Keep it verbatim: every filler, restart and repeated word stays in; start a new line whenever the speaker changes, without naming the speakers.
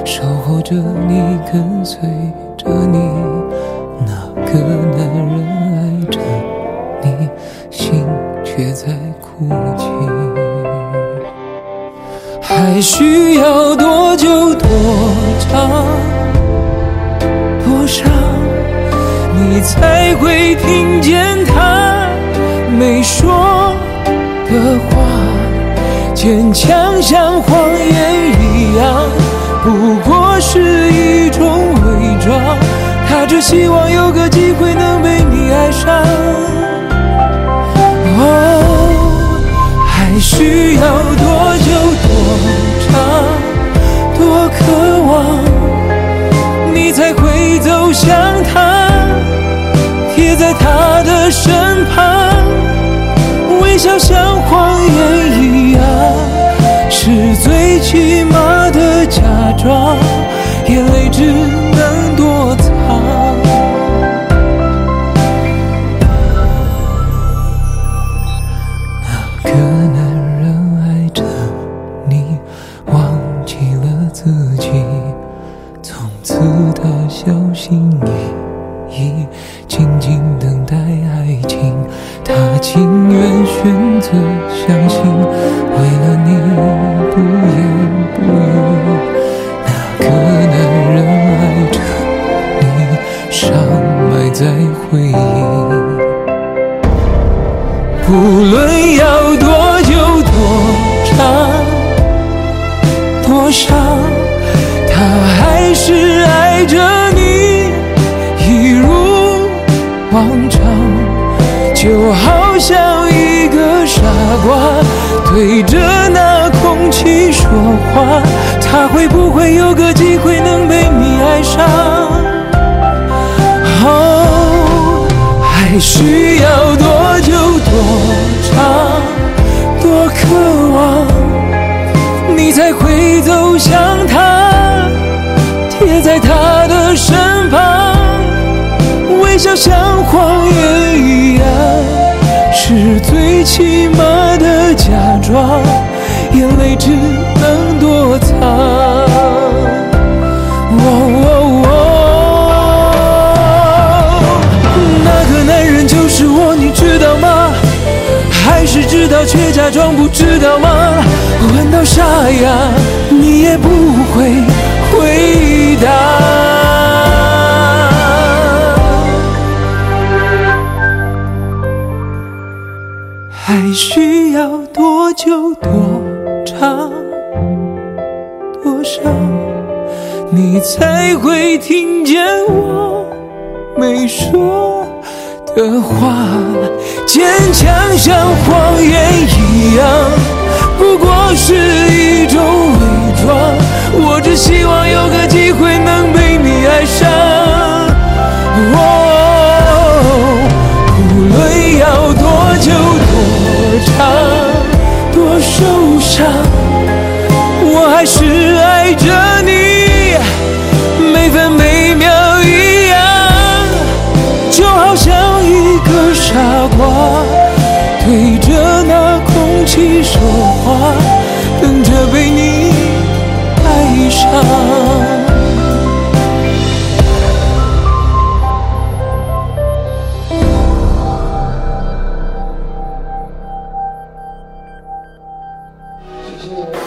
守候着你，跟随着你。那个男人爱着你，心却在哭泣。还需要多久多长多少，你才会听见他没说的话？坚强像谎言一样，不过是一种伪装。他只希望有个机会能被你爱上。哦，还需要多久多长多渴望，你才会走向他，贴在他的身旁，微笑像谎言一样，是最起码的假装，眼泪只能躲藏。那个男人爱着你，忘记了自己，从此他小心翼翼，静静等待爱情。他情愿选择相信，为了你不言不语。那个男人爱着你，伤埋在回忆。不论要多久多长多伤，他还是爱着你，一如往常。就好像一个傻瓜对着那空气说话，他会不会有个机会能被你爱上？哦，还需要多久多长多渴望，你才会走向他，贴在他的身旁，微笑像谎言一样，是最起码的假装，眼泪只能躲藏。哦哦哦，那个男人就是我，你知道吗？还是知道却假装不知道吗？问到沙哑，你也不会回答。还需要多久多长多少，你才会听见我没说的话？坚强像谎言一样，不过是一种伪装。我只希望有个机会能被你爱上。哦，无论要多久多长多受伤，我还是爱着你，每分每秒一样。就好像一个傻瓜对着那空气说话，等着被你爱上。
谢谢。